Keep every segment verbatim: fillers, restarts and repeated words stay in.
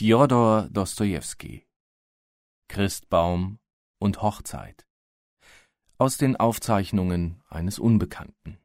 Fjodor Dostojewski. Christbaum und Hochzeit. Aus den Aufzeichnungen eines Unbekannten.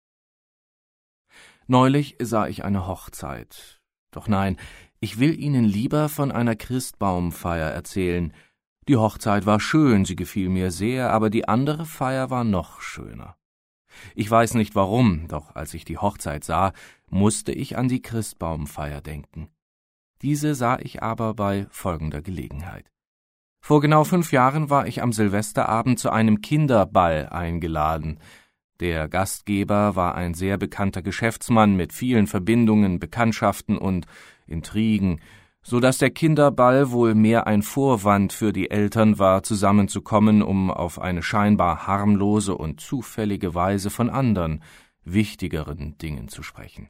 Neulich sah ich eine Hochzeit. Doch nein, ich will Ihnen lieber von einer Christbaumfeier erzählen. Die Hochzeit war schön, sie gefiel mir sehr, aber die andere Feier war noch schöner. Ich weiß nicht warum, doch als ich die Hochzeit sah, musste ich an die Christbaumfeier denken. Diese sah ich aber bei folgender Gelegenheit. Vor genau fünf Jahren war ich am Silvesterabend zu einem Kinderball eingeladen. Der Gastgeber war ein sehr bekannter Geschäftsmann mit vielen Verbindungen, Bekanntschaften und Intrigen, so dass der Kinderball wohl mehr ein Vorwand für die Eltern war, zusammenzukommen, um auf eine scheinbar harmlose und zufällige Weise von anderen, wichtigeren Dingen zu sprechen.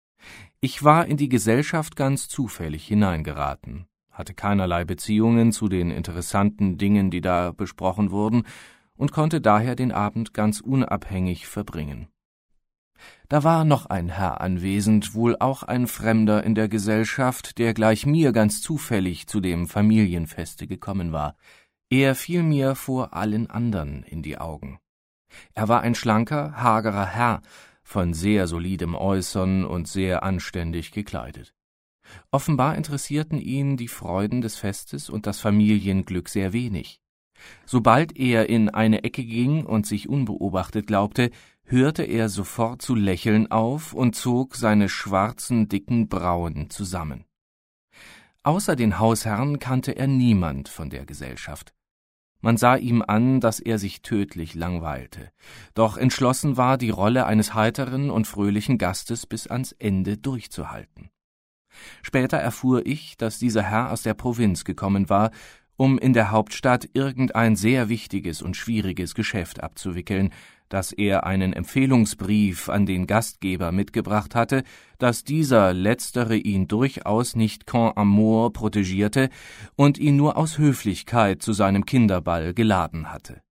Ich war in die Gesellschaft ganz zufällig hineingeraten, hatte keinerlei Beziehungen zu den interessanten Dingen, die da besprochen wurden, und konnte daher den Abend ganz unabhängig verbringen. Da war noch ein Herr anwesend, wohl auch ein Fremder in der Gesellschaft, der gleich mir ganz zufällig zu dem Familienfeste gekommen war. Er fiel mir vor allen andern in die Augen. Er war ein schlanker, hagerer Herr, von sehr solidem Äußern und sehr anständig gekleidet. Offenbar interessierten ihn die Freuden des Festes und das Familienglück sehr wenig. Sobald er in eine Ecke ging und sich unbeobachtet glaubte, hörte er sofort zu lächeln auf und zog seine schwarzen, dicken Brauen zusammen. Außer den Hausherren kannte er niemand von der Gesellschaft. Man sah ihm an, dass er sich tödlich langweilte, doch entschlossen war, die Rolle eines heiteren und fröhlichen Gastes bis ans Ende durchzuhalten. Später erfuhr ich, dass dieser Herr aus der Provinz gekommen war, um in der Hauptstadt irgendein sehr wichtiges und schwieriges Geschäft abzuwickeln, dass er einen Empfehlungsbrief an den Gastgeber mitgebracht hatte, dass dieser Letztere ihn durchaus nicht con amour protegierte und ihn nur aus Höflichkeit zu seinem Kinderball geladen hatte.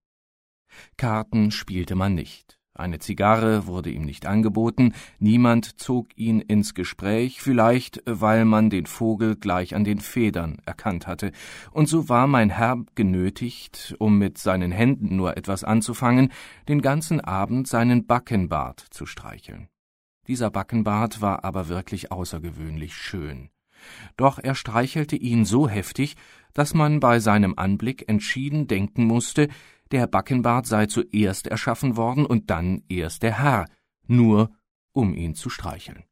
Karten spielte man nicht. Eine Zigarre wurde ihm nicht angeboten, niemand zog ihn ins Gespräch, vielleicht weil man den Vogel gleich an den Federn erkannt hatte, und so war mein Herr genötigt, um mit seinen Händen nur etwas anzufangen, den ganzen Abend seinen Backenbart zu streicheln. Dieser Backenbart war aber wirklich außergewöhnlich schön. Doch er streichelte ihn so heftig, dass man bei seinem Anblick entschieden denken musste, der Backenbart sei zuerst erschaffen worden und dann erst der Herr, nur um ihn zu streicheln.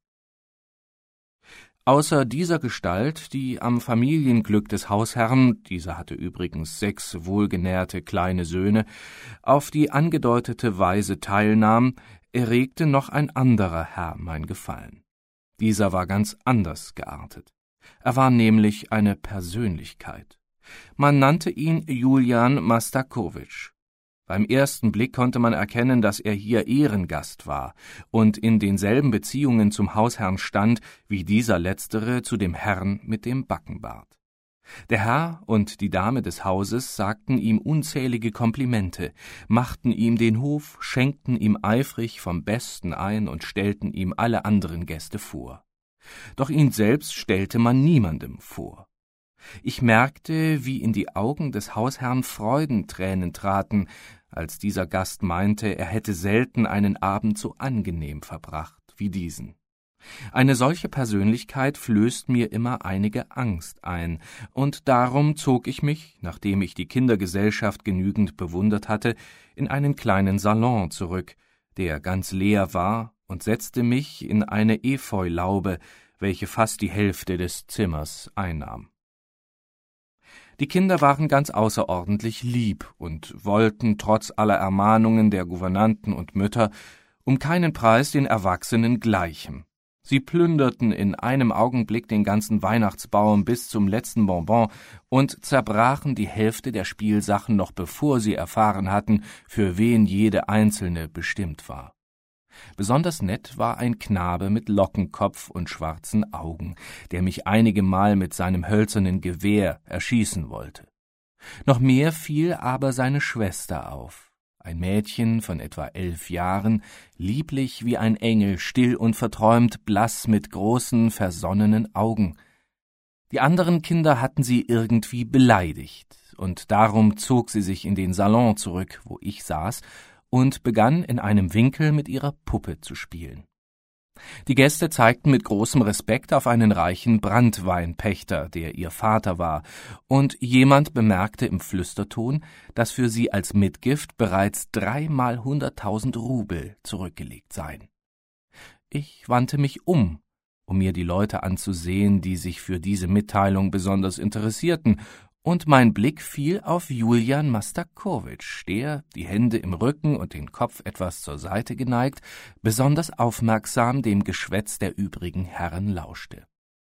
Außer dieser Gestalt, die am Familienglück des Hausherrn, dieser hatte übrigens sechs wohlgenährte kleine Söhne, auf die angedeutete Weise teilnahm, erregte noch ein anderer Herr mein Gefallen. Dieser war ganz anders geartet. Er war nämlich eine Persönlichkeit. Man nannte ihn Julian Mastakowitsch. Beim ersten Blick konnte man erkennen, dass er hier Ehrengast war und in denselben Beziehungen zum Hausherrn stand, wie dieser Letztere zu dem Herrn mit dem Backenbart. Der Herr und die Dame des Hauses sagten ihm unzählige Komplimente, machten ihm den Hof, schenkten ihm eifrig vom Besten ein und stellten ihm alle anderen Gäste vor. Doch ihn selbst stellte man niemandem vor. Ich merkte, wie in die Augen des Hausherrn Freudentränen traten, als dieser Gast meinte, er hätte selten einen Abend so angenehm verbracht wie diesen. Eine solche Persönlichkeit flößt mir immer einige Angst ein, und darum zog ich mich, nachdem ich die Kindergesellschaft genügend bewundert hatte, in einen kleinen Salon zurück, der ganz leer war, und setzte mich in eine Efeulaube, welche fast die Hälfte des Zimmers einnahm. Die Kinder waren ganz außerordentlich lieb und wollten trotz aller Ermahnungen der Gouvernanten und Mütter um keinen Preis den Erwachsenen gleichen. Sie plünderten in einem Augenblick den ganzen Weihnachtsbaum bis zum letzten Bonbon und zerbrachen die Hälfte der Spielsachen noch bevor sie erfahren hatten, für wen jede einzelne bestimmt war. Besonders nett war ein Knabe mit Lockenkopf und schwarzen Augen, der mich einige Mal mit seinem hölzernen Gewehr erschießen wollte. Noch mehr fiel aber seine Schwester auf, ein Mädchen von etwa elf Jahren, lieblich wie ein Engel, still und verträumt, blass mit großen, versonnenen Augen. Die anderen Kinder hatten sie irgendwie beleidigt, und darum zog sie sich in den Salon zurück, wo ich saß, und begann in einem Winkel mit ihrer Puppe zu spielen. Die Gäste zeigten mit großem Respekt auf einen reichen Branntweinpächter, der ihr Vater war, und jemand bemerkte im Flüsterton, dass für sie als Mitgift bereits dreimal hunderttausend Rubel zurückgelegt seien. Ich wandte mich um, um mir die Leute anzusehen, die sich für diese Mitteilung besonders interessierten, und mein Blick fiel auf Julian Mastakowitsch, der, die Hände im Rücken und den Kopf etwas zur Seite geneigt, besonders aufmerksam dem Geschwätz der übrigen Herren lauschte.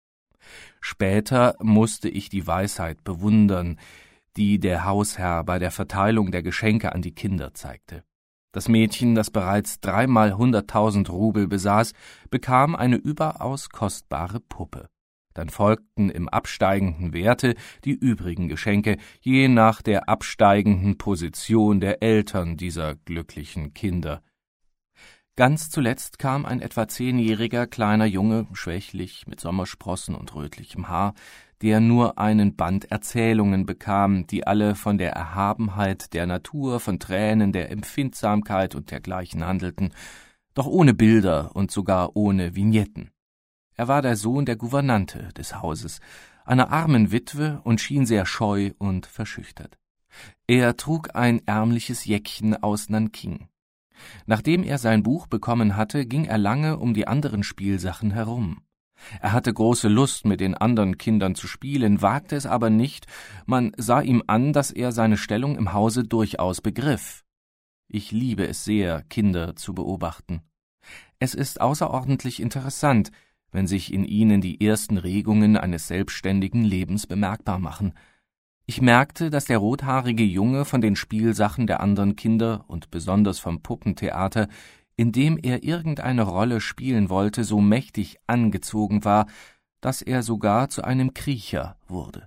Später musste ich die Weisheit bewundern, die der Hausherr bei der Verteilung der Geschenke an die Kinder zeigte. Das Mädchen, das bereits dreimal hunderttausend Rubel besaß, bekam eine überaus kostbare Puppe. Dann folgten im absteigenden Werte die übrigen Geschenke, je nach der absteigenden Position der Eltern dieser glücklichen Kinder. Ganz zuletzt kam ein etwa zehnjähriger kleiner Junge, schwächlich, mit Sommersprossen und rötlichem Haar, der nur einen Band Erzählungen bekam, die alle von der Erhabenheit der Natur, von Tränen, der Empfindsamkeit und dergleichen handelten, doch ohne Bilder und sogar ohne Vignetten. Er war der Sohn der Gouvernante des Hauses, einer armen Witwe, und schien sehr scheu und verschüchtert. Er trug ein ärmliches Jäckchen aus Nanking. Nachdem er sein Buch bekommen hatte, ging er lange um die anderen Spielsachen herum. Er hatte große Lust, mit den anderen Kindern zu spielen, wagte es aber nicht, man sah ihm an, dass er seine Stellung im Hause durchaus begriff. Ich liebe es sehr, Kinder zu beobachten. Es ist außerordentlich interessant, wenn sich in ihnen die ersten Regungen eines selbstständigen Lebens bemerkbar machen. Ich merkte, dass der rothaarige Junge von den Spielsachen der anderen Kinder und besonders vom Puppentheater, in dem er irgendeine Rolle spielen wollte, so mächtig angezogen war, dass er sogar zu einem Kriecher wurde.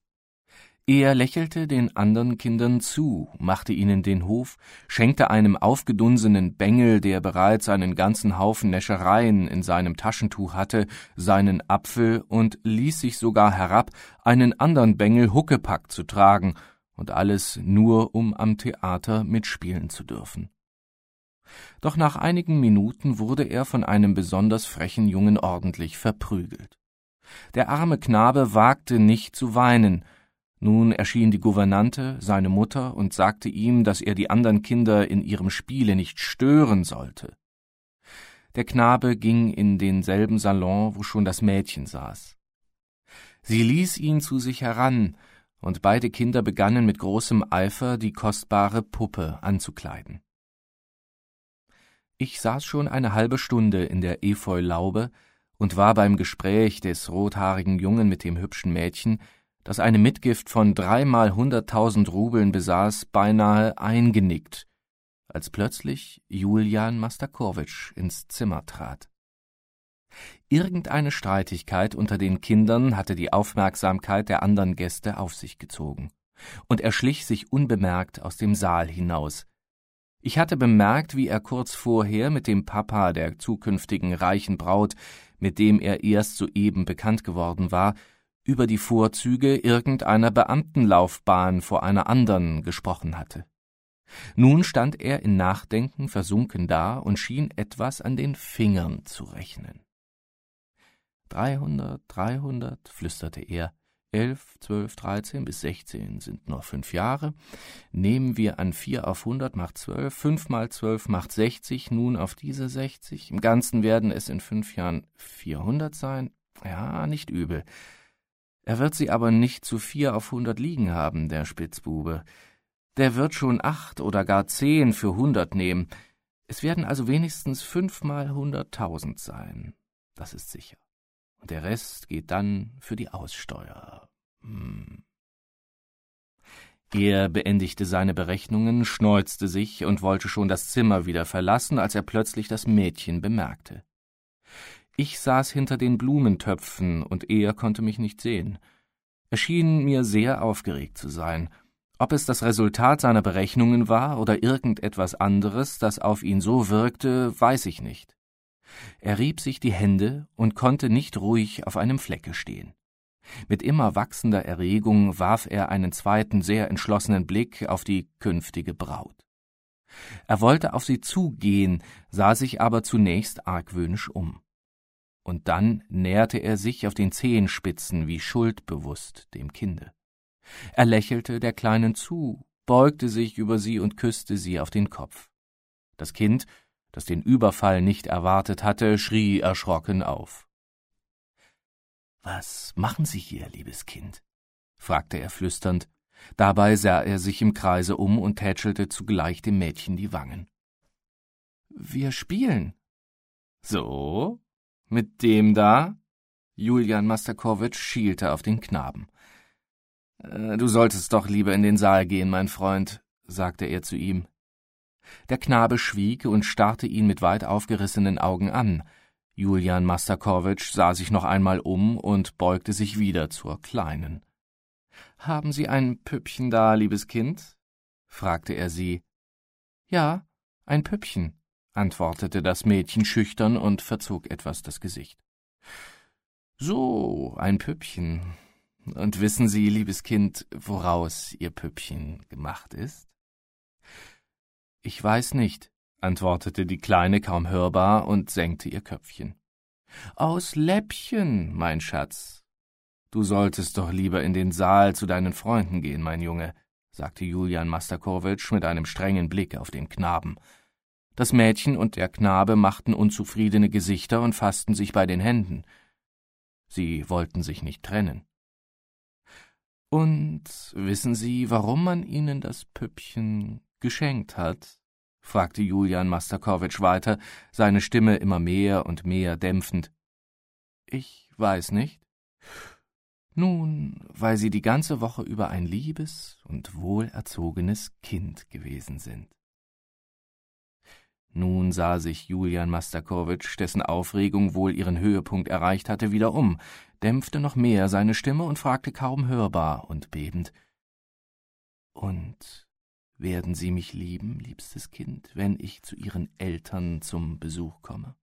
Er lächelte den anderen Kindern zu, machte ihnen den Hof, schenkte einem aufgedunsenen Bengel, der bereits einen ganzen Haufen Näschereien in seinem Taschentuch hatte, seinen Apfel und ließ sich sogar herab, einen anderen Bengel Huckepack zu tragen, und alles nur, um am Theater mitspielen zu dürfen. Doch nach einigen Minuten wurde er von einem besonders frechen Jungen ordentlich verprügelt. Der arme Knabe wagte nicht zu weinen. Nun erschien die Gouvernante, seine Mutter, und sagte ihm, dass er die anderen Kinder in ihrem Spiele nicht stören sollte. Der Knabe ging in denselben Salon, wo schon das Mädchen saß. Sie ließ ihn zu sich heran, und beide Kinder begannen mit großem Eifer, die kostbare Puppe anzukleiden. Ich saß schon eine halbe Stunde in der Efeulaube und war beim Gespräch des rothaarigen Jungen mit dem hübschen Mädchen, das eine Mitgift von dreimal hunderttausend Rubeln besaß, beinahe eingenickt, als plötzlich Julian Mastakowitsch ins Zimmer trat. Irgendeine Streitigkeit unter den Kindern hatte die Aufmerksamkeit der anderen Gäste auf sich gezogen, und er schlich sich unbemerkt aus dem Saal hinaus. Ich hatte bemerkt, wie er kurz vorher mit dem Papa der zukünftigen reichen Braut, mit dem er erst soeben bekannt geworden war, über die Vorzüge irgendeiner Beamtenlaufbahn vor einer anderen gesprochen hatte. Nun stand er in Nachdenken versunken da und schien etwas an den Fingern zu rechnen. Dreihundert, dreihundert, flüsterte er, elf, zwölf, dreizehn bis sechzehn sind nur fünf Jahre. Nehmen wir an vier auf hundert macht zwölf, fünf mal zwölf macht sechzig, nun auf diese sechzig. Im Ganzen werden es in fünf Jahren vierhundert sein. Ja, nicht übel. Er wird sie aber nicht zu vier auf hundert liegen haben, der Spitzbube. Der wird schon acht oder gar zehn für hundert nehmen. Es werden also wenigstens fünfmal hunderttausend sein. Das ist sicher. Und der Rest geht dann für die Aussteuer. Hm. Er beendigte seine Berechnungen, schneuzte sich und wollte schon das Zimmer wieder verlassen, als er plötzlich das Mädchen bemerkte. Ich saß hinter den Blumentöpfen, und er konnte mich nicht sehen. Er schien mir sehr aufgeregt zu sein. Ob es das Resultat seiner Berechnungen war oder irgendetwas anderes, das auf ihn so wirkte, weiß ich nicht. Er rieb sich die Hände und konnte nicht ruhig auf einem Flecke stehen. Mit immer wachsender Erregung warf er einen zweiten, sehr entschlossenen Blick auf die künftige Braut. Er wollte auf sie zugehen, sah sich aber zunächst argwöhnisch um. Und dann näherte er sich auf den Zehenspitzen wie schuldbewusst dem Kinde. Er lächelte der Kleinen zu, beugte sich über sie und küsste sie auf den Kopf. Das Kind, das den Überfall nicht erwartet hatte, schrie erschrocken auf. »Was machen Sie hier, liebes Kind?« fragte er flüsternd. Dabei sah er sich im Kreise um und tätschelte zugleich dem Mädchen die Wangen. »Wir spielen.« »So? Mit dem da?« Julian Mastakovich schielte auf den Knaben. »Äh, »Du solltest doch lieber in den Saal gehen, mein Freund«, sagte er zu ihm. Der Knabe schwieg und starrte ihn mit weit aufgerissenen Augen an. Julian Mastakovich sah sich noch einmal um und beugte sich wieder zur Kleinen. »Haben Sie ein Püppchen da, liebes Kind?« fragte er sie. »Ja, ein Püppchen«, antwortete das Mädchen schüchtern und verzog etwas das Gesicht. »So, ein Püppchen. Und wissen Sie, liebes Kind, woraus Ihr Püppchen gemacht ist?« »Ich weiß nicht«, antwortete die Kleine kaum hörbar und senkte ihr Köpfchen. »Aus Läppchen, mein Schatz.« »Du solltest doch lieber in den Saal zu deinen Freunden gehen, mein Junge«, sagte Julian Mastakovich mit einem strengen Blick auf den Knaben. Das Mädchen und der Knabe machten unzufriedene Gesichter und fassten sich bei den Händen. Sie wollten sich nicht trennen. »Und wissen Sie, warum man Ihnen das Püppchen geschenkt hat?« fragte Julian Mastakovich weiter, seine Stimme immer mehr und mehr dämpfend. »Ich weiß nicht.« »Nun, weil Sie die ganze Woche über ein liebes und wohlerzogenes Kind gewesen sind.« Nun sah sich Julian Mastakovich, dessen Aufregung wohl ihren Höhepunkt erreicht hatte, wieder um, dämpfte noch mehr seine Stimme und fragte kaum hörbar und bebend, »Und werden Sie mich lieben, liebstes Kind, wenn ich zu Ihren Eltern zum Besuch komme?«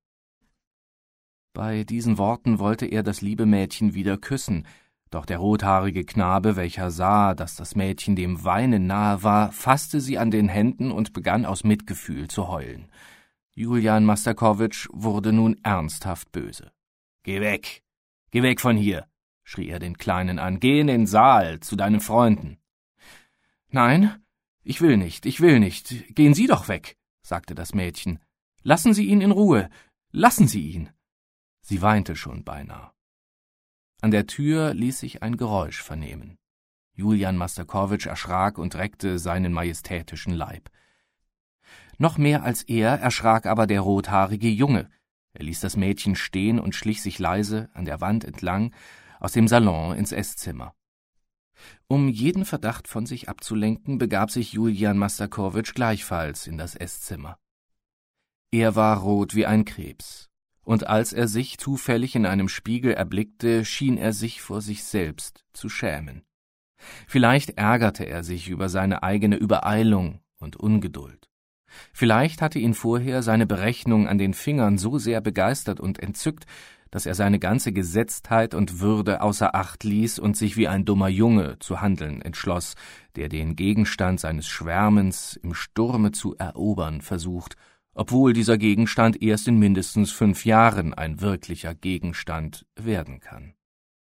Bei diesen Worten wollte er das liebe Mädchen wieder küssen, doch der rothaarige Knabe, welcher sah, dass das Mädchen dem Weinen nahe war, fasste sie an den Händen und begann aus Mitgefühl zu heulen. Julian Mastakovich wurde nun ernsthaft böse. »Geh weg! Geh weg von hier!« schrie er den Kleinen an. »Geh in den Saal, zu deinen Freunden!« »Nein, ich will nicht, ich will nicht. Gehen Sie doch weg«, sagte das Mädchen. »Lassen Sie ihn in Ruhe. Lassen Sie ihn!« Sie weinte schon beinahe. An der Tür ließ sich ein Geräusch vernehmen. Julian Mastakovich erschrak und reckte seinen majestätischen Leib. Noch mehr als er erschrak aber der rothaarige Junge. Er ließ das Mädchen stehen und schlich sich leise an der Wand entlang aus dem Salon ins Esszimmer. Um jeden Verdacht von sich abzulenken, begab sich Julian Mastakovich gleichfalls in das Esszimmer. Er war rot wie ein Krebs. Und als er sich zufällig in einem Spiegel erblickte, schien er sich vor sich selbst zu schämen. Vielleicht ärgerte er sich über seine eigene Übereilung und Ungeduld. Vielleicht hatte ihn vorher seine Berechnung an den Fingern so sehr begeistert und entzückt, dass er seine ganze Gesetztheit und Würde außer Acht ließ und sich wie ein dummer Junge zu handeln entschloss, der den Gegenstand seines Schwärmens im Sturme zu erobern versucht, obwohl dieser Gegenstand erst in mindestens fünf Jahren ein wirklicher Gegenstand werden kann.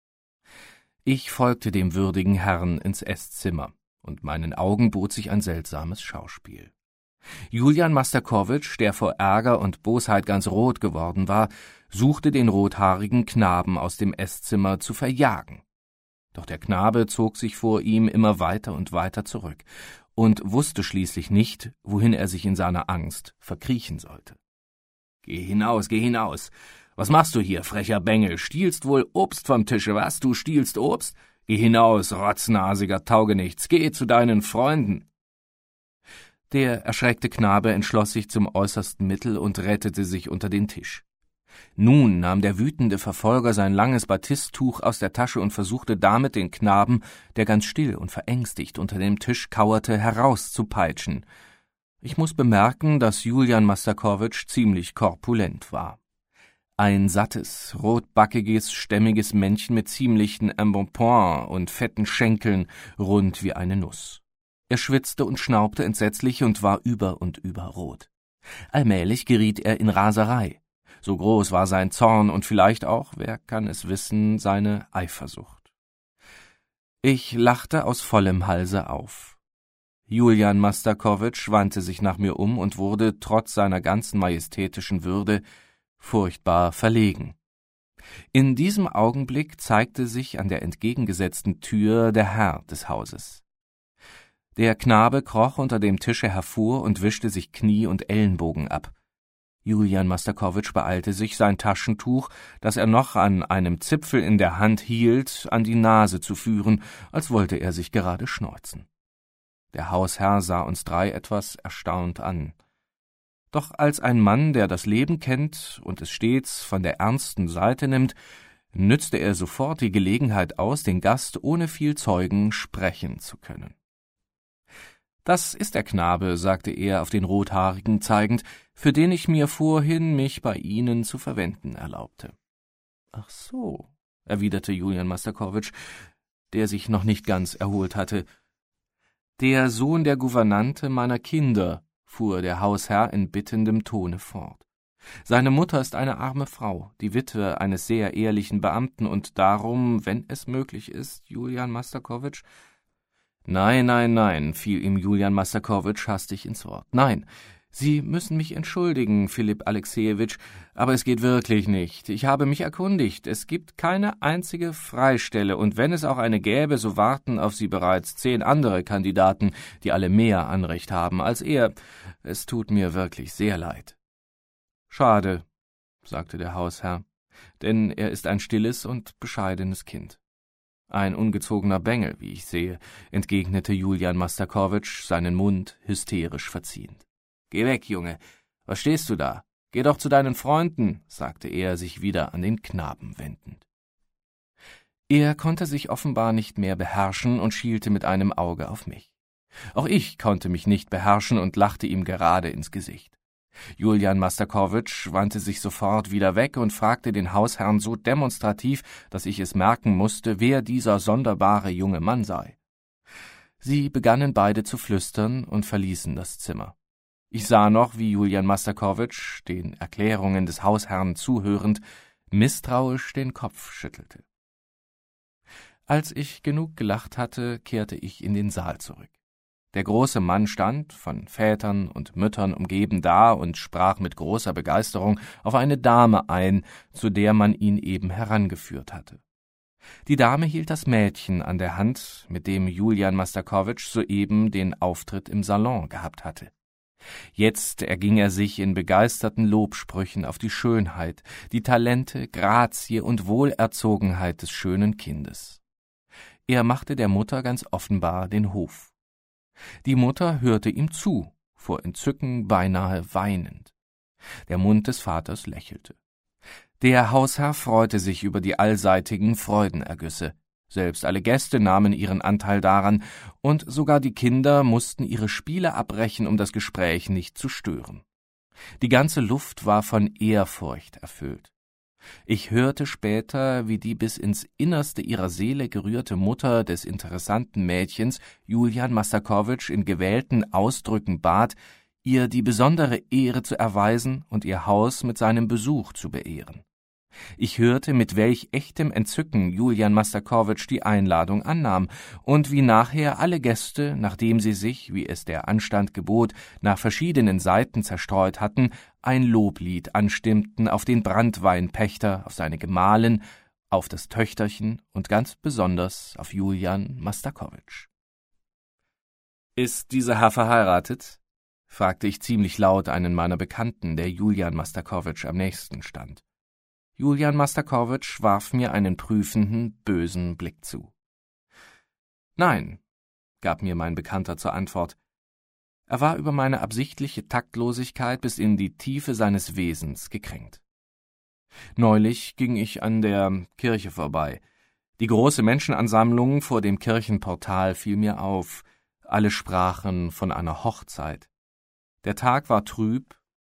Ich folgte dem würdigen Herrn ins Esszimmer, und meinen Augen bot sich ein seltsames Schauspiel. Julian Mastakovich, der vor Ärger und Bosheit ganz rot geworden war, suchte den rothaarigen Knaben aus dem Esszimmer zu verjagen. Doch der Knabe zog sich vor ihm immer weiter und weiter zurück und wusste schließlich nicht, wohin er sich in seiner Angst verkriechen sollte. »Geh hinaus, geh hinaus! Was machst du hier, frecher Bengel? Stiehlst wohl Obst vom Tische, was? Du stiehlst Obst? Geh hinaus, rotznasiger Taugenichts, geh zu deinen Freunden!« Der erschreckte Knabe entschloss sich zum äußersten Mittel und rettete sich unter den Tisch. Nun nahm der wütende Verfolger sein langes Batisttuch aus der Tasche und versuchte damit den Knaben, der ganz still und verängstigt unter dem Tisch kauerte, herauszupeitschen. Ich muß bemerken, dass Julian Mastakovich ziemlich korpulent war. Ein sattes, rotbackiges, stämmiges Männchen mit ziemlichen Embonpoint und fetten Schenkeln, rund wie eine Nuss. Er schwitzte und schnaubte entsetzlich und war über und über rot. Allmählich geriet er in Raserei. So groß war sein Zorn und vielleicht auch, wer kann es wissen, seine Eifersucht. Ich lachte aus vollem Halse auf. Julian Mastakovich wandte sich nach mir um und wurde, trotz seiner ganzen majestätischen Würde, furchtbar verlegen. In diesem Augenblick zeigte sich an der entgegengesetzten Tür der Herr des Hauses. Der Knabe kroch unter dem Tische hervor und wischte sich Knie und Ellenbogen ab. Julian Mastakovich beeilte sich, sein Taschentuch, das er noch an einem Zipfel in der Hand hielt, an die Nase zu führen, als wollte er sich gerade schneuzen. Der Hausherr sah uns drei etwas erstaunt an. Doch als ein Mann, der das Leben kennt und es stets von der ernsten Seite nimmt, nützte er sofort die Gelegenheit aus, den Gast ohne viel Zeugen sprechen zu können. »Das ist der Knabe«, sagte er auf den Rothaarigen zeigend, »für den ich mir vorhin mich bei Ihnen zu verwenden erlaubte.« »Ach so«, erwiderte Julian Mastakovich, der sich noch nicht ganz erholt hatte. »Der Sohn der Gouvernante meiner Kinder«, fuhr der Hausherr in bittendem Tone fort. »Seine Mutter ist eine arme Frau, die Witwe eines sehr ehrlichen Beamten, und darum, wenn es möglich ist, Julian Mastakovich...« »Nein, nein, nein«, fiel ihm Julian Mastakovich hastig ins Wort. »Nein, Sie müssen mich entschuldigen, Philipp Alexejewitsch, aber es geht wirklich nicht. Ich habe mich erkundigt. Es gibt keine einzige Freistelle, und wenn es auch eine gäbe, so warten auf Sie bereits zehn andere Kandidaten, die alle mehr Anrecht haben als er. Es tut mir wirklich sehr leid.« »Schade«, sagte der Hausherr, »denn er ist ein stilles und bescheidenes Kind.« »Ein ungezogener Bengel, wie ich sehe«, entgegnete Julian Mastakovich, seinen Mund hysterisch verziehend. »Geh weg, Junge. Was stehst du da? Geh doch zu deinen Freunden«, sagte er, sich wieder an den Knaben wendend. Er konnte sich offenbar nicht mehr beherrschen und schielte mit einem Auge auf mich. Auch ich konnte mich nicht beherrschen und lachte ihm gerade ins Gesicht. Julian Mastakovich wandte sich sofort wieder weg und fragte den Hausherrn so demonstrativ, dass ich es merken musste, wer dieser sonderbare junge Mann sei. Sie begannen beide zu flüstern und verließen das Zimmer. Ich sah noch, wie Julian Mastakovich, den Erklärungen des Hausherrn zuhörend, misstrauisch den Kopf schüttelte. Als ich genug gelacht hatte, kehrte ich in den Saal zurück. Der große Mann stand, von Vätern und Müttern umgeben, da und sprach mit großer Begeisterung auf eine Dame ein, zu der man ihn eben herangeführt hatte. Die Dame hielt das Mädchen an der Hand, mit dem Julian Mastakovich soeben den Auftritt im Salon gehabt hatte. Jetzt erging er sich in begeisterten Lobsprüchen auf die Schönheit, die Talente, Grazie und Wohlerzogenheit des schönen Kindes. Er machte der Mutter ganz offenbar den Hof. Die Mutter hörte ihm zu, vor Entzücken beinahe weinend. Der Mund des Vaters lächelte. Der Hausherr freute sich über die allseitigen Freudenergüsse. Selbst alle Gäste nahmen ihren Anteil daran, und sogar die Kinder mussten ihre Spiele abbrechen, um das Gespräch nicht zu stören. Die ganze Luft war von Ehrfurcht erfüllt. Ich hörte später, wie die bis ins Innerste ihrer Seele gerührte Mutter des interessanten Mädchens Julian Mastakovich in gewählten Ausdrücken bat, ihr die besondere Ehre zu erweisen und ihr Haus mit seinem Besuch zu beehren. Ich hörte, mit welch echtem Entzücken Julian Mastakovich die Einladung annahm und wie nachher alle Gäste, nachdem sie sich, wie es der Anstand gebot, nach verschiedenen Seiten zerstreut hatten, ein Loblied anstimmten auf den Branntweinpächter, auf seine Gemahlin, auf das Töchterchen und ganz besonders auf Julian Mastakovich. »Ist dieser Herr verheiratet?« fragte ich ziemlich laut einen meiner Bekannten, der Julian Mastakovich am nächsten stand. Julian Mastakovich warf mir einen prüfenden, bösen Blick zu. »Nein«, gab mir mein Bekannter zur Antwort. Er war über meine absichtliche Taktlosigkeit bis in die Tiefe seines Wesens gekränkt. Neulich ging ich an der Kirche vorbei. Die große Menschenansammlung vor dem Kirchenportal fiel mir auf. Alle sprachen von einer Hochzeit. Der Tag war trüb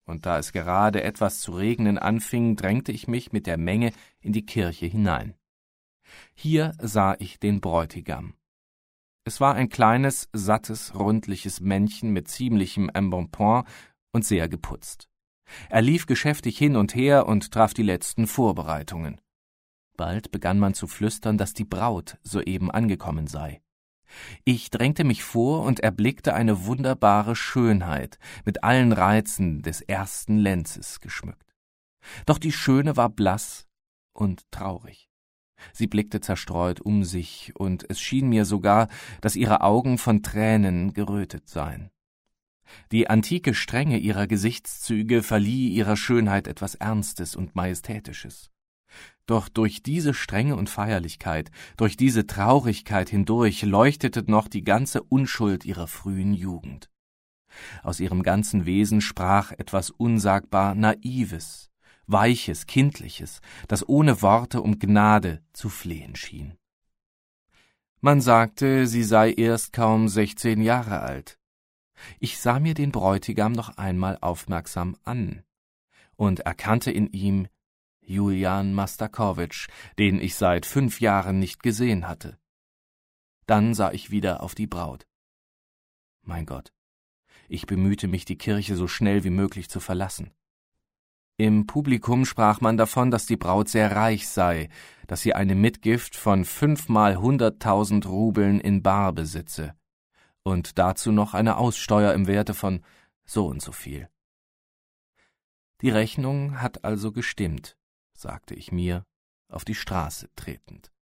und da es gerade etwas zu regnen anfing, drängte ich mich mit der Menge in die Kirche hinein. Hier sah ich den Bräutigam. Es war ein kleines, sattes, rundliches Männchen mit ziemlichem Embonpoint und sehr geputzt. Er lief geschäftig hin und her und traf die letzten Vorbereitungen. Bald begann man zu flüstern, dass die Braut soeben angekommen sei. Ich drängte mich vor und erblickte eine wunderbare Schönheit, mit allen Reizen des ersten Lenzes geschmückt. Doch die Schöne war blass und traurig. Sie blickte zerstreut um sich, und es schien mir sogar, dass ihre Augen von Tränen gerötet seien. Die antike Strenge ihrer Gesichtszüge verlieh ihrer Schönheit etwas Ernstes und Majestätisches. Doch durch diese Strenge und Feierlichkeit, durch diese Traurigkeit hindurch leuchtete noch die ganze Unschuld ihrer frühen Jugend. Aus ihrem ganzen Wesen sprach etwas unsagbar Naives, Weiches, Kindliches, das ohne Worte um Gnade zu flehen schien. Man sagte, sie sei erst kaum sechzehn Jahre alt. Ich sah mir den Bräutigam noch einmal aufmerksam an und erkannte in ihm Julian Mastakowitsch, den ich seit fünf Jahren nicht gesehen hatte. Dann sah ich wieder auf die Braut. Mein Gott, ich bemühte mich, die Kirche so schnell wie möglich zu verlassen. Im Publikum sprach man davon, dass die Braut sehr reich sei, dass sie eine Mitgift von fünfmal hunderttausend Rubeln in bar besitze und dazu noch eine Aussteuer im Werte von so und so viel. Die Rechnung hat also gestimmt, sagte ich mir, auf die Straße tretend.